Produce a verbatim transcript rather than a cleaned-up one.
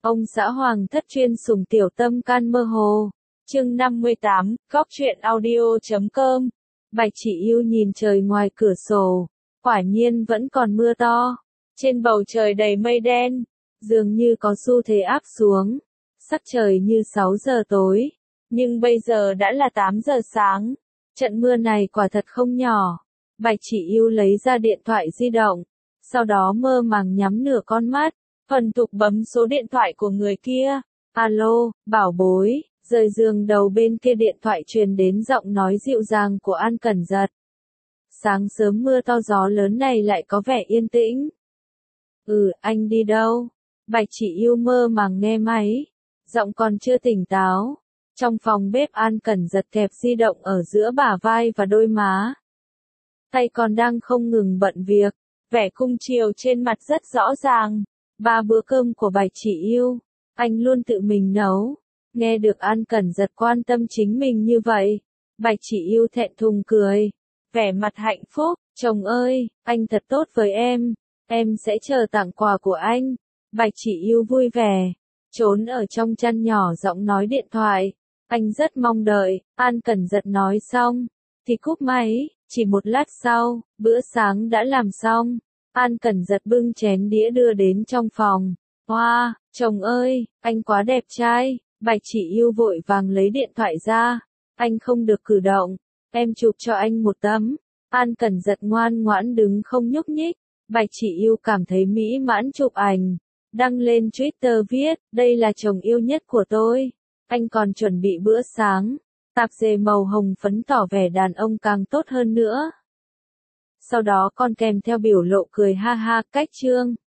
Ông xã hoàng thất chuyên sủng tiểu tâm can mơ hồ. Chương năm mươi tám, góc truyện audio chấm com. Bạch Chỉ Yêu nhìn trời ngoài cửa sổ, quả nhiên vẫn còn mưa to. Trên bầu trời đầy mây đen, dường như có xu thế áp xuống. Sắc trời như sáu giờ tối, nhưng bây giờ đã là tám giờ sáng. Trận mưa này quả thật không nhỏ. Bạch Chỉ Yêu lấy ra điện thoại di động, sau đó mơ màng nhắm nửa con mắt, thuần thục bấm số điện thoại của người kia. Alo, bảo bối. Rời giường đầu bên kia điện thoại truyền đến giọng nói dịu dàng của An Cẩn Giật. Sáng sớm mưa to gió lớn này lại có vẻ yên tĩnh. Ừ, anh đi đâu? Bạch Chỉ Yêu mơ màng nghe máy, giọng còn chưa tỉnh táo. Trong phòng bếp An Cẩn Giật kẹp di động ở giữa bả vai và đôi má. Tay còn đang không ngừng bận việc, vẻ cung chiều trên mặt rất rõ ràng. Ba bữa cơm của Bạch Chỉ Yêu, anh luôn tự mình nấu. Nghe được An Cẩn Giật quan tâm chính mình như vậy, Bạch Chỉ Yêu thẹn thùng cười, vẻ mặt hạnh phúc. Chồng ơi, anh thật tốt với em, em sẽ chờ tặng quà của anh. Bạch Chỉ Yêu vui vẻ, trốn ở trong chăn nhỏ giọng nói điện thoại. Anh rất mong đợi. An Cẩn Giật nói xong thì cúp máy. Chỉ một lát sau, bữa sáng đã làm xong. An Cẩn Giật bưng chén đĩa đưa đến trong phòng. Hoa, wow, chồng ơi, anh quá đẹp trai. Bạch Chỉ Yêu vội vàng lấy điện thoại ra. Anh không được cử động, em chụp cho anh một tấm. An Cẩn Giật ngoan ngoãn đứng không nhúc nhích. Bạch Chỉ Yêu cảm thấy mỹ mãn chụp ảnh, đăng lên Twitter viết, đây là chồng yêu nhất của tôi. Anh còn chuẩn bị bữa sáng, tạp dề màu hồng phấn tỏ vẻ đàn ông càng tốt hơn nữa. Sau đó còn kèm theo biểu lộ cười ha ha. Cách chương